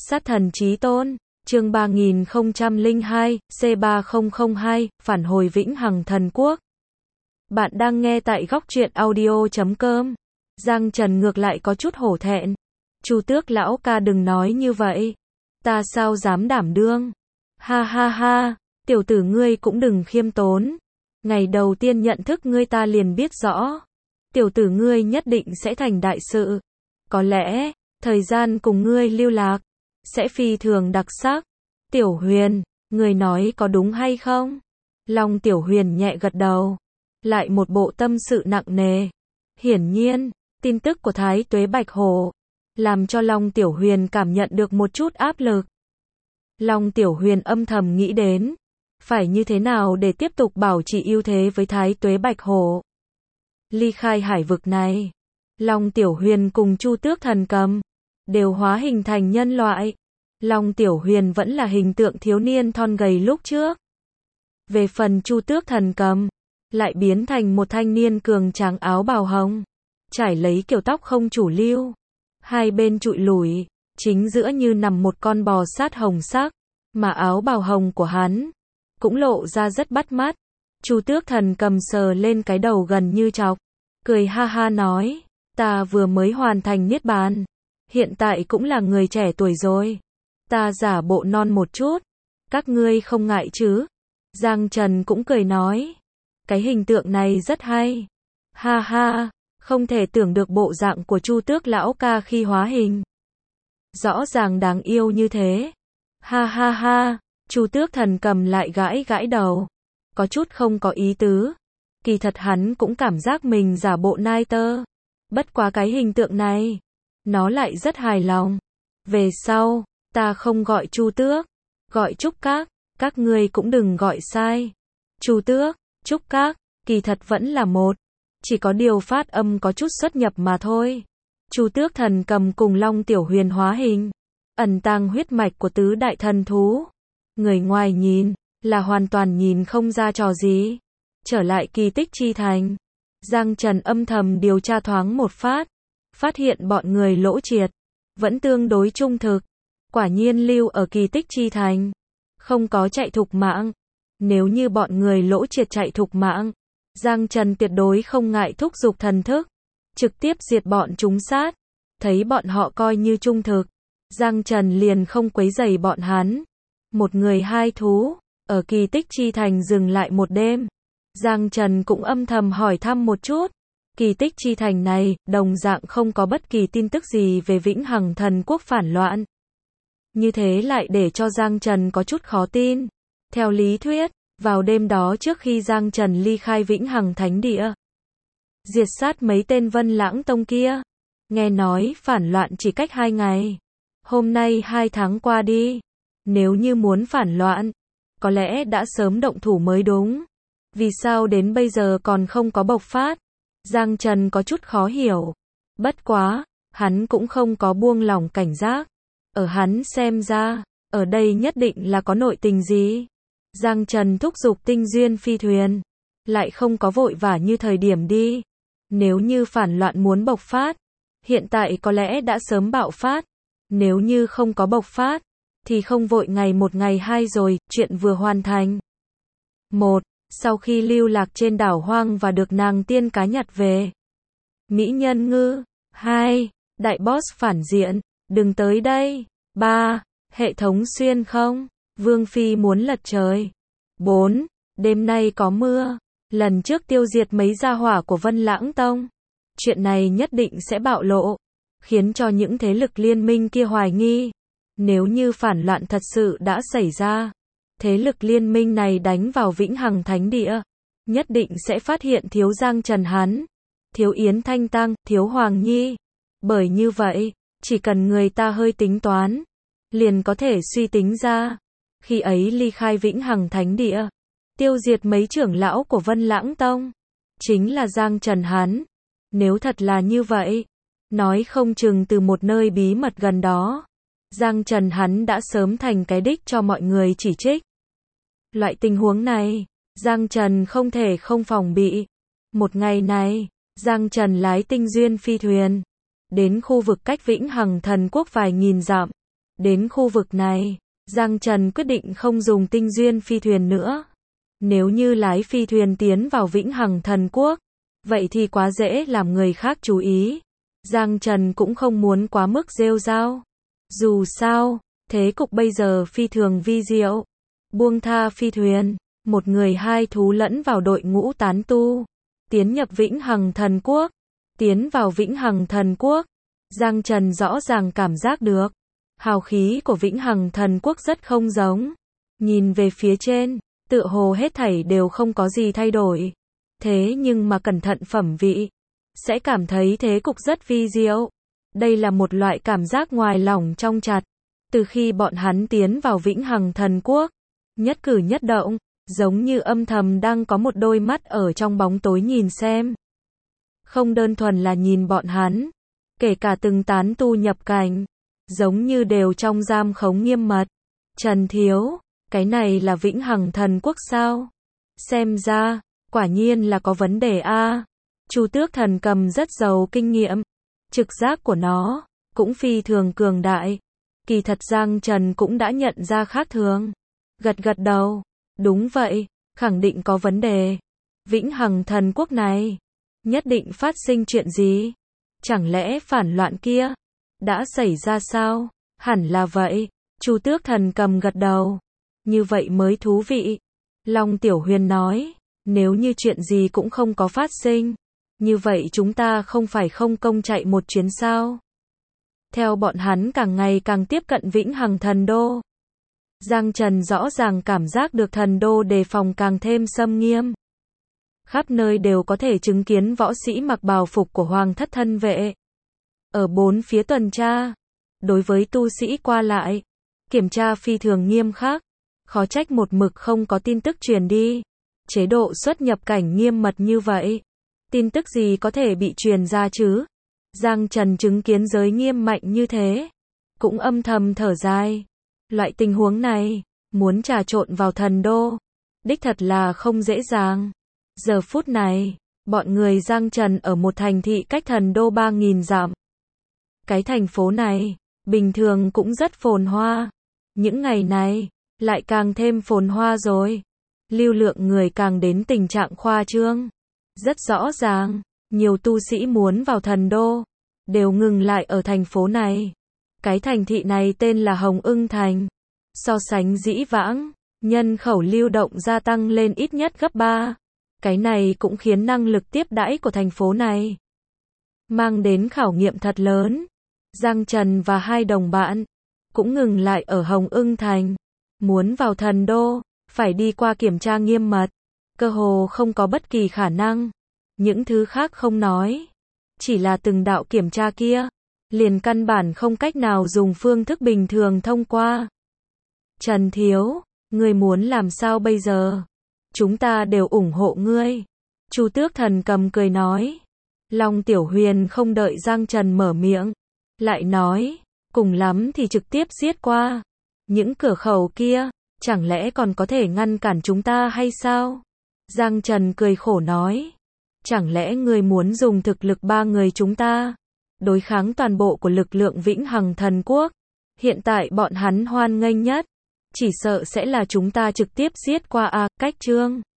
Sát thần chí tôn, chương 3002, C3002, phản hồi vĩnh hằng thần quốc. Bạn đang nghe tại góc truyện audio.com. Giang Trần ngược lại có chút hổ thẹn. Chu Tước lão ca đừng nói như vậy. Ta sao dám đảm đương. Ha ha ha, tiểu tử ngươi cũng đừng khiêm tốn. Ngày đầu tiên nhận thức ngươi ta liền biết rõ. Tiểu tử ngươi nhất định sẽ thành đại sự. Có lẽ, thời gian cùng ngươi lưu lạc sẽ phi thường đặc sắc. Tiểu Huyền, người nói có đúng hay không? Long Tiểu Huyền nhẹ gật đầu. Lại một bộ tâm sự nặng nề. Hiển nhiên, tin tức của Thái Tuế Bạch Hổ làm cho Long Tiểu Huyền cảm nhận được một chút áp lực. Long Tiểu Huyền âm thầm nghĩ đến, phải như thế nào để tiếp tục bảo trì ưu thế với Thái Tuế Bạch Hổ. Ly khai hải vực này, Long Tiểu Huyền cùng Chu Tước Thần Cầm đều hóa hình thành nhân loại. Long Tiểu Huyền vẫn là hình tượng thiếu niên thon gầy lúc trước. Về phần Chu Tước Thần Cầm, lại biến thành một thanh niên cường tráng áo bào hồng, trải lấy kiểu tóc không chủ lưu, hai bên trụi lủi, chính giữa như nằm một con bò sát hồng sắc, mà áo bào hồng của hắn cũng lộ ra rất bắt mắt. Chu Tước Thần Cầm sờ lên cái đầu gần như chọc, cười ha ha nói, ta vừa mới hoàn thành niết bàn, hiện tại cũng là người trẻ tuổi rồi, ta giả bộ non một chút, các ngươi không ngại chứ? Giang Trần cũng cười nói, cái hình tượng này rất hay. Ha ha, không thể tưởng được bộ dạng của Chu Tước lão ca khi hóa hình. Rõ ràng đáng yêu như thế. Ha ha ha, Chu Tước Thần Cầm lại gãi gãi đầu, có chút không có ý tứ. Kỳ thật hắn cũng cảm giác mình giả bộ nai tơ. Bất quá cái hình tượng này, nó lại rất hài lòng. Về sau, ta không gọi Chu Tước, gọi Trúc các ngươi cũng đừng gọi sai. Chu Tước, Trúc Các, kỳ thật vẫn là một, chỉ có điều phát âm có chút xuất nhập mà thôi. Chu Tước Thần Cầm cùng Long Tiểu Huyền hóa hình, ẩn tàng huyết mạch của tứ đại thần thú. Người ngoài nhìn, là hoàn toàn nhìn không ra trò gì. Trở lại Kỳ Tích Chi Thành, Giang Trần âm thầm điều tra thoáng một phát, phát hiện bọn người Lỗ Triệt vẫn tương đối trung thực. Quả nhiên lưu ở Kỳ Tích Chi Thành, không có chạy thục mạng. Nếu như bọn người Lỗ Triệt chạy thục mạng, Giang Trần tuyệt đối không ngại thúc giục thần thức, trực tiếp diệt bọn chúng sát. Thấy bọn họ coi như trung thực, Giang Trần liền không quấy rầy bọn hắn. Một người hai thú, ở Kỳ Tích Chi Thành dừng lại một đêm. Giang Trần cũng âm thầm hỏi thăm một chút. Kỳ Tích Chi Thành này, đồng dạng không có bất kỳ tin tức gì về vĩnh hằng thần quốc phản loạn. Như thế lại để cho Giang Trần có chút khó tin. Theo lý thuyết, vào đêm đó trước khi Giang Trần ly khai vĩnh hằng thánh địa, diệt sát mấy tên Vân Lãng Tông kia, nghe nói phản loạn chỉ cách 2 ngày. Hôm nay 2 tháng qua đi, nếu như muốn phản loạn, có lẽ đã sớm động thủ mới đúng. Vì sao đến bây giờ còn không có bộc phát? Giang Trần có chút khó hiểu. Bất quá, hắn cũng không có buông lỏng cảnh giác. Ở hắn xem ra, ở đây nhất định là có nội tình gì. Giang Trần thúc giục tinh duyên phi thuyền, lại không có vội vã như thời điểm đi. Nếu như phản loạn muốn bộc phát, hiện tại có lẽ đã sớm bạo phát. Nếu như không có bộc phát, thì không vội ngày 1 ngày 2 rồi, chuyện vừa hoàn thành. 1. Sau khi lưu lạc trên đảo hoang và được nàng tiên cá nhặt về, Mỹ Nhân Ngư. 2. Đại boss phản diện, đừng tới đây. 3. Hệ thống xuyên không, Vương Phi muốn lật trời. 4. Đêm nay có mưa, lần trước tiêu diệt mấy gia hỏa của Vân Lãng Tông. Chuyện này nhất định sẽ bạo lộ, khiến cho những thế lực liên minh kia hoài nghi. Nếu như phản loạn thật sự đã xảy ra, thế lực liên minh này đánh vào vĩnh hằng thánh địa, nhất định sẽ phát hiện thiếu Giang Trần hắn, thiếu Yến Thanh Tăng, thiếu Hoàng Nhi. Bởi như vậy, chỉ cần người ta hơi tính toán, liền có thể suy tính ra, khi ấy ly khai vĩnh hằng thánh địa, tiêu diệt mấy trưởng lão của Vân Lãng Tông, chính là Giang Trần hắn. Nếu thật là như vậy, nói không chừng từ một nơi bí mật gần đó, Giang Trần hắn đã sớm thành cái đích cho mọi người chỉ trích. Loại tình huống này, Giang Trần không thể không phòng bị. Một ngày này, Giang Trần lái tinh duyên phi thuyền, đến khu vực cách vĩnh hằng thần quốc vài nghìn dặm. Đến khu vực này, Giang Trần quyết định không dùng tinh duyên phi thuyền nữa. Nếu như lái phi thuyền tiến vào Vĩnh Hằng Thần Quốc, vậy thì quá dễ làm người khác chú ý. Giang Trần cũng không muốn quá mức rêu rao. Dù sao, thế cục bây giờ phi thường vi diệu. Buông tha phi thuyền, một người hai thú lẫn vào đội ngũ tán tu, tiến nhập Vĩnh Hằng Thần Quốc. Tiến vào Vĩnh Hằng Thần Quốc, Giang Trần rõ ràng cảm giác được, hào khí của Vĩnh Hằng Thần Quốc rất không giống. Nhìn về phía trên, tựa hồ hết thảy đều không có gì thay đổi. Thế nhưng mà cẩn thận phẩm vị, sẽ cảm thấy thế cục rất vi diệu. Đây là một loại cảm giác ngoài lỏng trong chặt. Từ khi bọn hắn tiến vào Vĩnh Hằng Thần Quốc, nhất cử nhất động, giống như âm thầm đang có một đôi mắt ở trong bóng tối nhìn xem. Không đơn thuần là nhìn bọn hắn, kể cả từng tán tu nhập cảnh, giống như đều trong giam khống nghiêm mật. Trần Thiếu, cái này là Vĩnh Hằng Thần Quốc sao? Xem ra, quả nhiên là có vấn đề a. Chu Tước Thần Cầm rất giàu kinh nghiệm, trực giác của nó cũng phi thường cường đại. Kỳ thật Giang Trần cũng đã nhận ra khác thường, gật gật đầu, đúng vậy, khẳng định có vấn đề. Vĩnh Hằng Thần Quốc này nhất định phát sinh chuyện gì? Chẳng lẽ phản loạn kia đã xảy ra sao? Hẳn là vậy. Chu Tước Thần Cầm gật đầu. Như vậy mới thú vị. Long Tiểu Huyền nói, nếu như chuyện gì cũng không có phát sinh, như vậy chúng ta không phải không công chạy một chuyến sao? Theo bọn hắn càng ngày càng tiếp cận Vĩnh Hằng Thần Đô, Giang Trần rõ ràng cảm giác được thần đô đề phòng càng thêm xâm nghiêm. Khắp nơi đều có thể chứng kiến võ sĩ mặc bào phục của Hoàng Thất thân vệ. Ở bốn phía tuần tra, đối với tu sĩ qua lại, kiểm tra phi thường nghiêm khắc. Khó trách một mực không có tin tức truyền đi. Chế độ xuất nhập cảnh nghiêm mật như vậy. Tin tức gì có thể bị truyền ra chứ? Giang Trần chứng kiến giới nghiêm mạnh như thế, cũng âm thầm thở dài. Loại tình huống này, muốn trà trộn vào thần đô, đích thật là không dễ dàng. Giờ phút này, bọn người Giang Trần ở một thành thị cách thần đô 3.000 dặm. Cái thành phố này, bình thường cũng rất phồn hoa. Những ngày này, lại càng thêm phồn hoa rồi. Lưu lượng người càng đến tình trạng khoa trương. Rất rõ ràng, nhiều tu sĩ muốn vào thần đô, đều ngừng lại ở thành phố này. Cái thành thị này tên là Hồng Ưng Thành. So sánh dĩ vãng, nhân khẩu lưu động gia tăng lên ít nhất gấp 3. Cái này cũng khiến năng lực tiếp đãi của thành phố này mang đến khảo nghiệm thật lớn. Giang Trần và hai đồng bạn cũng ngừng lại ở Hồng Ưng Thành. Muốn vào thần đô, phải đi qua kiểm tra nghiêm mật. Cơ hồ không có bất kỳ khả năng. Những thứ khác không nói. Chỉ là từng đạo kiểm tra kia, liền căn bản không cách nào dùng phương thức bình thường thông qua. Trần Thiếu, ngươi muốn làm sao bây giờ? Chúng ta đều ủng hộ ngươi. Chu Tước Thần Cầm cười nói. Long Tiểu Huyền không đợi Giang Trần mở miệng, lại nói, cùng lắm thì trực tiếp giết qua. Những cửa khẩu kia, chẳng lẽ còn có thể ngăn cản chúng ta hay sao? Giang Trần cười khổ nói. Chẳng lẽ ngươi muốn dùng thực lực ba người chúng ta đối kháng toàn bộ của lực lượng Vĩnh Hằng Thần Quốc? Hiện tại bọn hắn hoan nghênh nhất, chỉ sợ sẽ là chúng ta trực tiếp giết qua cách Trương